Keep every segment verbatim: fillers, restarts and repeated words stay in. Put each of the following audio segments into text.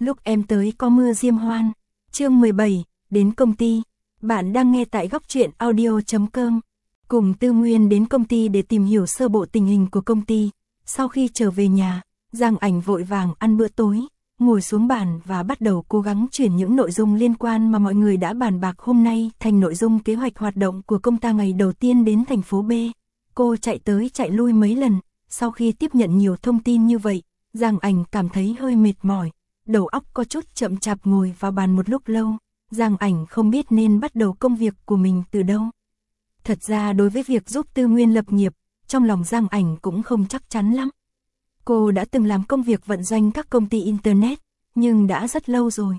Lúc em tới có mưa diêm hoan. Chương mười bảy, đến công ty. Bạn đang nghe tại góc truyện audio chấm com. Cùng Tư Nguyên đến công ty để tìm hiểu sơ bộ tình hình của công ty. Sau khi trở về nhà, Giang Ảnh vội vàng ăn bữa tối, ngồi xuống bàn và bắt đầu cố gắng chuyển những nội dung liên quan mà mọi người đã bàn bạc hôm nay thành nội dung kế hoạch hoạt động của công ta ngày đầu tiên đến thành phố B. Cô chạy tới chạy lui mấy lần, sau khi tiếp nhận nhiều thông tin như vậy, Giang Ảnh cảm thấy hơi mệt mỏi, đầu óc có chút chậm chạp ngồi vào bàn một lúc lâu. Giang Ảnh không biết nên bắt đầu công việc của mình từ đâu. Thật ra đối với việc giúp Tư Nguyên lập nghiệp, trong lòng Giang Ảnh cũng không chắc chắn lắm. Cô đã từng làm công việc vận doanh các công ty Internet, nhưng đã rất lâu rồi.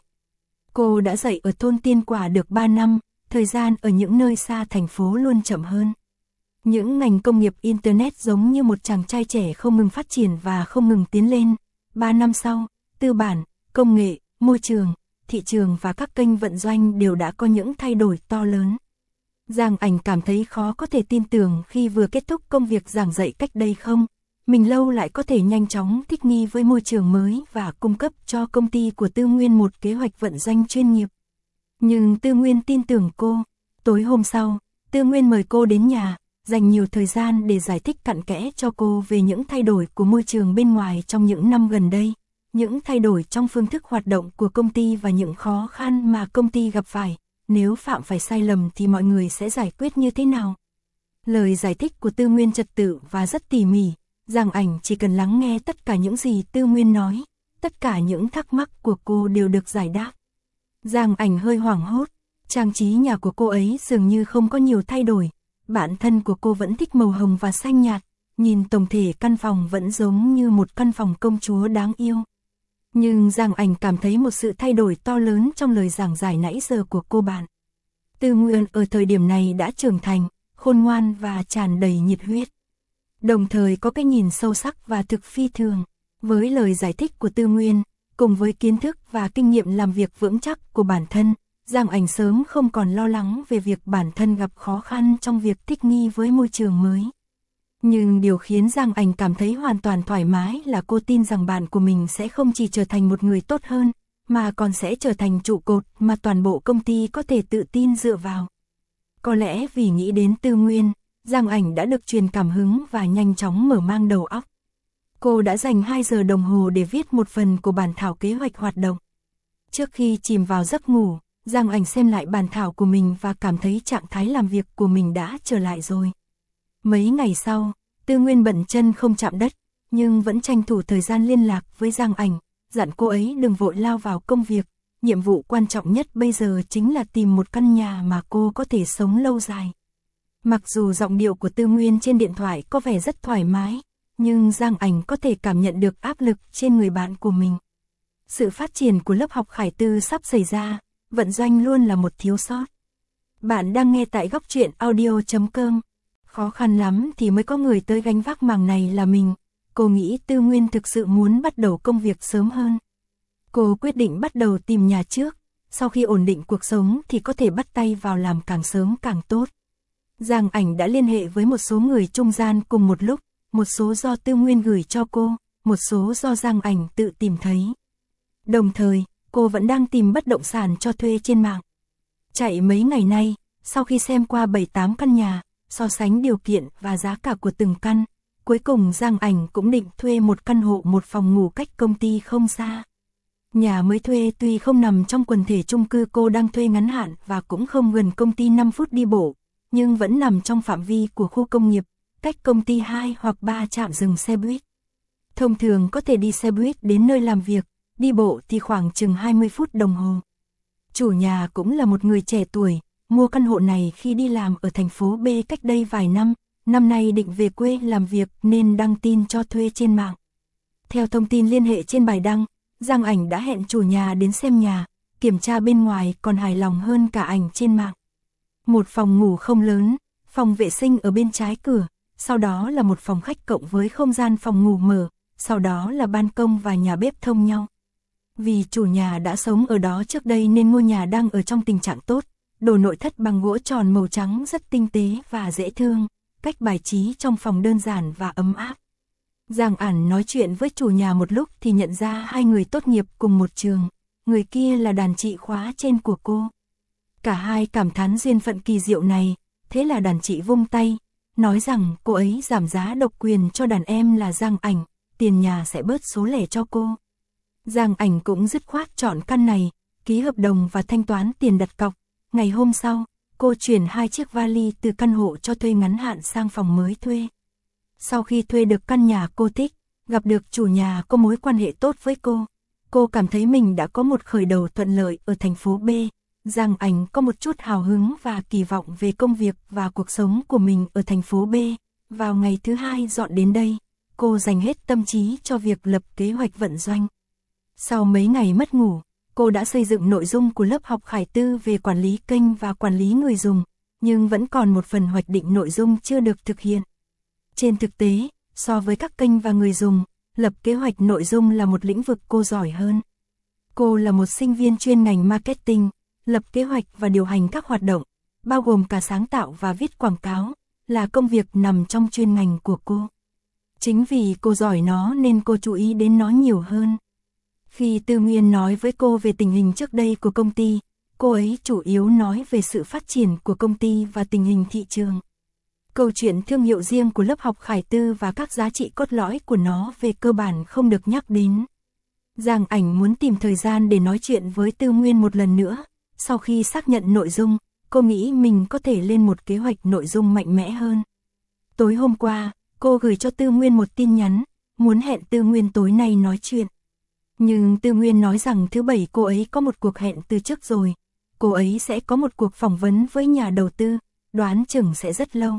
Cô đã dạy ở thôn Tiên Quả được ba năm, thời gian ở những nơi xa thành phố luôn chậm hơn. Những ngành công nghiệp Internet giống như một chàng trai trẻ không ngừng phát triển và không ngừng tiến lên. ba năm sau, tư bản, công nghệ, môi trường, thị trường và các kênh vận doanh đều đã có những thay đổi to lớn. Giang Ảnh cảm thấy khó có thể tin tưởng khi vừa kết thúc công việc giảng dạy cách đây không. Mình lâu lại có thể nhanh chóng thích nghi với môi trường mới và cung cấp cho công ty của Tư Nguyên một kế hoạch vận doanh chuyên nghiệp. Nhưng Tư Nguyên tin tưởng cô. Tối hôm sau, Tư Nguyên mời cô đến nhà, dành nhiều thời gian để giải thích cặn kẽ cho cô về những thay đổi của môi trường bên ngoài trong những năm gần đây, những thay đổi trong phương thức hoạt động của công ty và những khó khăn mà công ty gặp phải. Nếu phạm phải sai lầm thì mọi người sẽ giải quyết như thế nào? Lời giải thích của Tư Nguyên trật tự và rất tỉ mỉ. Giang Ảnh chỉ cần lắng nghe tất cả những gì Tư Nguyên nói, tất cả những thắc mắc của cô đều được giải đáp. Giang Ảnh hơi hoảng hốt, trang trí nhà của cô ấy dường như không có nhiều thay đổi, bản thân của cô vẫn thích màu hồng và xanh nhạt, nhìn tổng thể căn phòng vẫn giống như một căn phòng công chúa đáng yêu. Nhưng Giang Ảnh cảm thấy một sự thay đổi to lớn trong lời giảng giải nãy giờ của cô bạn. Tư Nguyên ở thời điểm này đã trưởng thành, khôn ngoan và tràn đầy nhiệt huyết. Đồng thời có cái nhìn sâu sắc và thực phi thường. Với lời giải thích của Tư Nguyên, cùng với kiến thức và kinh nghiệm làm việc vững chắc của bản thân, Giang Ảnh sớm không còn lo lắng về việc bản thân gặp khó khăn trong việc thích nghi với môi trường mới. Nhưng điều khiến Giang Ảnh cảm thấy hoàn toàn thoải mái là cô tin rằng bạn của mình sẽ không chỉ trở thành một người tốt hơn, mà còn sẽ trở thành trụ cột mà toàn bộ công ty có thể tự tin dựa vào. Có lẽ vì nghĩ đến Tư Nguyên, Giang Ảnh đã được truyền cảm hứng và nhanh chóng mở mang đầu óc. Cô đã dành hai giờ đồng hồ để viết một phần của bản thảo kế hoạch hoạt động. Trước khi chìm vào giấc ngủ, Giang Ảnh xem lại bản thảo của mình và cảm thấy trạng thái làm việc của mình đã trở lại rồi. Mấy ngày sau, Tư Nguyên bận chân không chạm đất, nhưng vẫn tranh thủ thời gian liên lạc với Giang Ảnh, dặn cô ấy đừng vội lao vào công việc. Nhiệm vụ quan trọng nhất bây giờ chính là tìm một căn nhà mà cô có thể sống lâu dài. Mặc dù giọng điệu của Tư Nguyên trên điện thoại có vẻ rất thoải mái, nhưng Giang Ảnh có thể cảm nhận được áp lực trên người bạn của mình. Sự phát triển của lớp học Khải Tư sắp xảy ra, vận doanh luôn là một thiếu sót. Bạn đang nghe tại góc truyện audio chấm com. Khó khăn lắm thì mới có người tới gánh vác mảng này là mình. Cô nghĩ Tư Nguyên thực sự muốn bắt đầu công việc sớm hơn. Cô quyết định bắt đầu tìm nhà trước, sau khi ổn định cuộc sống thì có thể bắt tay vào làm càng sớm càng tốt. Giang Ảnh đã liên hệ với một số người trung gian cùng một lúc, một số do Tư Nguyên gửi cho cô, một số do Giang Ảnh tự tìm thấy. Đồng thời, cô vẫn đang tìm bất động sản cho thuê trên mạng. Chạy mấy ngày nay, sau khi xem qua bảy tám căn nhà, so sánh điều kiện và giá cả của từng căn, cuối cùng Giang Ảnh cũng định thuê một căn hộ một phòng ngủ cách công ty không xa. Nhà mới thuê tuy không nằm trong quần thể chung cư cô đang thuê ngắn hạn và cũng không gần công ty năm phút đi bộ, nhưng vẫn nằm trong phạm vi của khu công nghiệp, cách công ty hai hoặc ba trạm dừng xe buýt. Thông thường có thể đi xe buýt đến nơi làm việc, đi bộ thì khoảng chừng hai mươi phút đồng hồ. Chủ nhà cũng là một người trẻ tuổi, mua căn hộ này khi đi làm ở thành phố B cách đây vài năm, năm nay định về quê làm việc nên đăng tin cho thuê trên mạng. Theo thông tin liên hệ trên bài đăng, Giang Ảnh đã hẹn chủ nhà đến xem nhà, kiểm tra bên ngoài còn hài lòng hơn cả ảnh trên mạng. Một phòng ngủ không lớn, phòng vệ sinh ở bên trái cửa, sau đó là một phòng khách cộng với không gian phòng ngủ mở, sau đó là ban công và nhà bếp thông nhau. Vì chủ nhà đã sống ở đó trước đây nên ngôi nhà đang ở trong tình trạng tốt, đồ nội thất bằng gỗ tròn màu trắng rất tinh tế và dễ thương, cách bài trí trong phòng đơn giản và ấm áp. Giang Ảnh nói chuyện với chủ nhà một lúc thì nhận ra hai người tốt nghiệp cùng một trường, người kia là đàn chị khóa trên của cô. Cả hai cảm thán duyên phận kỳ diệu này, thế là đàn chị vung tay, nói rằng cô ấy giảm giá độc quyền cho đàn em là Giang Ảnh, tiền nhà sẽ bớt số lẻ cho cô. Giang Ảnh cũng dứt khoát chọn căn này, ký hợp đồng và thanh toán tiền đặt cọc. Ngày hôm sau, cô chuyển hai chiếc vali từ căn hộ cho thuê ngắn hạn sang phòng mới thuê. Sau khi thuê được căn nhà cô thích, gặp được chủ nhà có mối quan hệ tốt với cô, cô cảm thấy mình đã có một khởi đầu thuận lợi ở thành phố B. Giang Ảnh có một chút hào hứng và kỳ vọng về công việc và cuộc sống của mình ở thành phố B. Vào ngày thứ hai dọn đến đây, cô dành hết tâm trí cho việc lập kế hoạch vận doanh. Sau mấy ngày mất ngủ, cô đã xây dựng nội dung của lớp học Khải Tư về quản lý kênh và quản lý người dùng, nhưng vẫn còn một phần hoạch định nội dung chưa được thực hiện. Trên thực tế, so với các kênh và người dùng, lập kế hoạch nội dung là một lĩnh vực cô giỏi hơn. Cô là một sinh viên chuyên ngành marketing, lập kế hoạch và điều hành các hoạt động, bao gồm cả sáng tạo và viết quảng cáo, là công việc nằm trong chuyên ngành của cô. Chính vì cô giỏi nó nên cô chú ý đến nó nhiều hơn. Khi Tư Nguyên nói với cô về tình hình trước đây của công ty, cô ấy chủ yếu nói về sự phát triển của công ty và tình hình thị trường. Câu chuyện thương hiệu riêng của lớp học Khải Tư và các giá trị cốt lõi của nó về cơ bản không được nhắc đến. Giang Ảnh muốn tìm thời gian để nói chuyện với Tư Nguyên một lần nữa. Sau khi xác nhận nội dung, cô nghĩ mình có thể lên một kế hoạch nội dung mạnh mẽ hơn. Tối hôm qua, cô gửi cho Tư Nguyên một tin nhắn, muốn hẹn Tư Nguyên tối nay nói chuyện. Nhưng Tư Nguyên nói rằng thứ bảy cô ấy có một cuộc hẹn từ trước rồi. Cô ấy sẽ có một cuộc phỏng vấn với nhà đầu tư, đoán chừng sẽ rất lâu.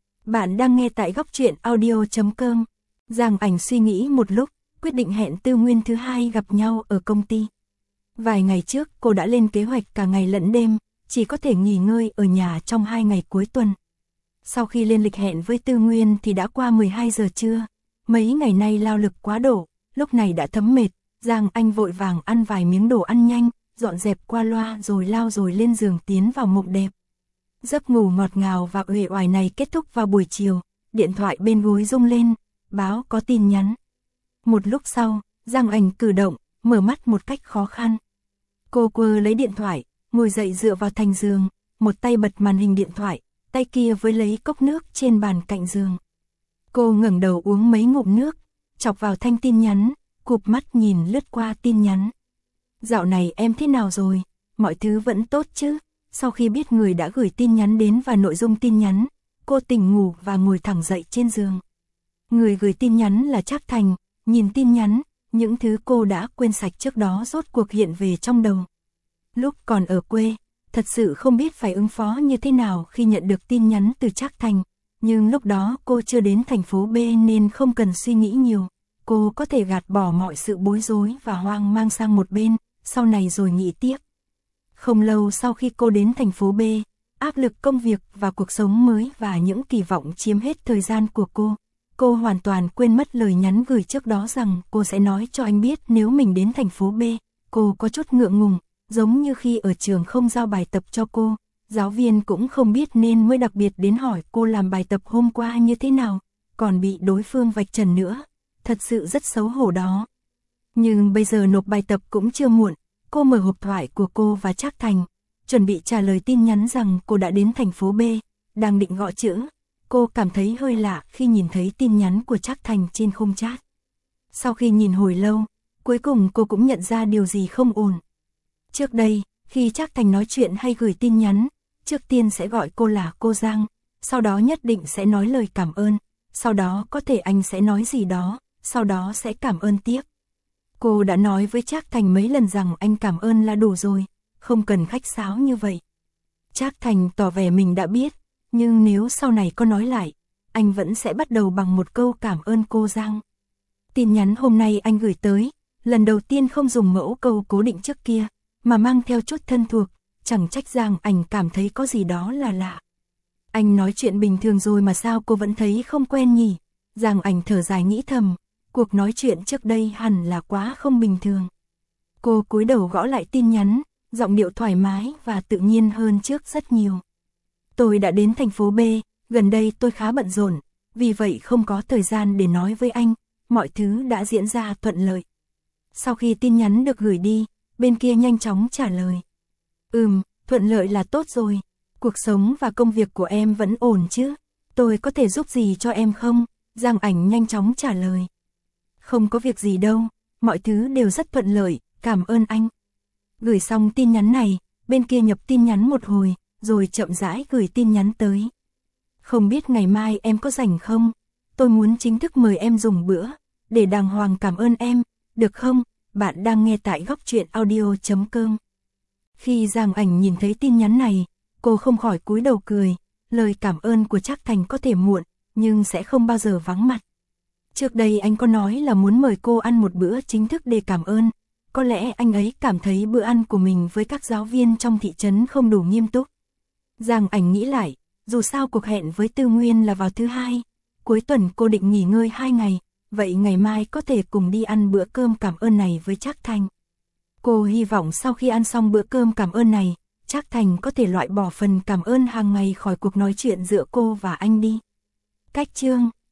Bạn đang nghe tại góc truyện audio chấm com. Giang Ảnh suy nghĩ một lúc, quyết định hẹn Tư Nguyên thứ hai gặp nhau ở công ty. Vài ngày trước cô đã lên kế hoạch cả ngày lẫn đêm, chỉ có thể nghỉ ngơi ở nhà trong hai ngày cuối tuần. Sau khi lên lịch hẹn với Tư Nguyên thì đã qua mười hai giờ trưa. Mấy ngày nay lao lực quá độ, lúc này đã thấm mệt. Giang Anh vội vàng ăn vài miếng đồ ăn nhanh, dọn dẹp qua loa rồi lao rồi lên giường tiến vào mộng đẹp. Giấc ngủ ngọt ngào và uể oải này kết thúc vào buổi chiều, điện thoại bên gối rung lên, báo có tin nhắn. Một lúc sau, Giang Anh cử động, mở mắt một cách khó khăn. Cô quơ lấy điện thoại, ngồi dậy dựa vào thành giường, một tay bật màn hình điện thoại, tay kia với lấy cốc nước trên bàn cạnh giường. Cô ngẩng đầu uống mấy ngụm nước, chọc vào thanh tin nhắn, cụp mắt nhìn lướt qua tin nhắn. Dạo này em thế nào rồi? Mọi thứ vẫn tốt chứ? Sau khi biết người đã gửi tin nhắn đến và nội dung tin nhắn, cô tỉnh ngủ và ngồi thẳng dậy trên giường. Người gửi tin nhắn là Trác Thành, nhìn tin nhắn, những thứ cô đã quên sạch trước đó rốt cuộc hiện về trong đầu. Lúc còn ở quê, thật sự không biết phải ứng phó như thế nào khi nhận được tin nhắn từ Trác Thành, nhưng lúc đó cô chưa đến thành phố B nên không cần suy nghĩ nhiều. Cô có thể gạt bỏ mọi sự bối rối và hoang mang sang một bên, sau này rồi nghĩ tiếp. Không lâu sau khi cô đến thành phố B, áp lực công việc và cuộc sống mới và những kỳ vọng chiếm hết thời gian của cô. Cô hoàn toàn quên mất lời nhắn gửi trước đó rằng cô sẽ nói cho anh biết nếu mình đến thành phố B. Cô có chút ngượng ngùng, giống như khi ở trường không giao bài tập cho cô. Giáo viên cũng không biết nên mới đặc biệt đến hỏi cô làm bài tập hôm qua như thế nào, còn bị đối phương vạch trần nữa. Thật sự rất xấu hổ đó. Nhưng bây giờ nộp bài tập cũng chưa muộn. Cô mở hộp thoại của cô và Trác Thành, chuẩn bị trả lời tin nhắn rằng cô đã đến thành phố B, đang định gõ chữ. Cô cảm thấy hơi lạ khi nhìn thấy tin nhắn của Trác Thành trên khung chat. Sau khi nhìn hồi lâu, cuối cùng cô cũng nhận ra điều gì không ổn. Trước đây, khi Trác Thành nói chuyện hay gửi tin nhắn, trước tiên sẽ gọi cô là cô Giang, sau đó nhất định sẽ nói lời cảm ơn, sau đó có thể anh sẽ nói gì đó, sau đó sẽ cảm ơn tiếp. Cô đã nói với Trác Thành mấy lần rằng anh cảm ơn là đủ rồi, không cần khách sáo như vậy. Trác Thành tỏ vẻ mình đã biết, nhưng nếu sau này có nói lại, anh vẫn sẽ bắt đầu bằng một câu cảm ơn cô Giang. Tin nhắn hôm nay anh gửi tới, lần đầu tiên không dùng mẫu câu cố định trước kia, mà mang theo chút thân thuộc, chẳng trách Giang Ảnh cảm thấy có gì đó là lạ. Anh nói chuyện bình thường rồi mà sao cô vẫn thấy không quen nhỉ? Giang Ảnh thở dài nghĩ thầm, cuộc nói chuyện trước đây hẳn là quá không bình thường. Cô cúi đầu gõ lại tin nhắn, giọng điệu thoải mái và tự nhiên hơn trước rất nhiều. Tôi đã đến thành phố B, gần đây tôi khá bận rộn, vì vậy không có thời gian để nói với anh, mọi thứ đã diễn ra thuận lợi. Sau khi tin nhắn được gửi đi, bên kia nhanh chóng trả lời. Ừm, thuận lợi là tốt rồi. Cuộc sống và công việc của em vẫn ổn chứ? Tôi có thể giúp gì cho em không? Giang Ảnh nhanh chóng trả lời. Không có việc gì đâu, mọi thứ đều rất thuận lợi, cảm ơn anh. Gửi xong tin nhắn này, bên kia nhập tin nhắn một hồi, rồi chậm rãi gửi tin nhắn tới. Không biết ngày mai em có rảnh không? Tôi muốn chính thức mời em dùng bữa, để đàng hoàng cảm ơn em, được không? Bạn đang nghe tại góc truyện audio chấm com. Khi Giang Ảnh nhìn thấy tin nhắn này, cô không khỏi cúi đầu cười, lời cảm ơn của Trác Thành có thể muộn, nhưng sẽ không bao giờ vắng mặt. Trước đây anh có nói là muốn mời cô ăn một bữa chính thức để cảm ơn, có lẽ anh ấy cảm thấy bữa ăn của mình với các giáo viên trong thị trấn không đủ nghiêm túc. Giang Ảnh nghĩ lại, dù sao cuộc hẹn với Tư Nguyên là vào thứ hai, cuối tuần cô định nghỉ ngơi hai ngày, vậy ngày mai có thể cùng đi ăn bữa cơm cảm ơn này với Trác Thành. Cô hy vọng sau khi ăn xong bữa cơm cảm ơn này, Trác Thành có thể loại bỏ phần cảm ơn hàng ngày khỏi cuộc nói chuyện giữa cô và anh đi. Cách chương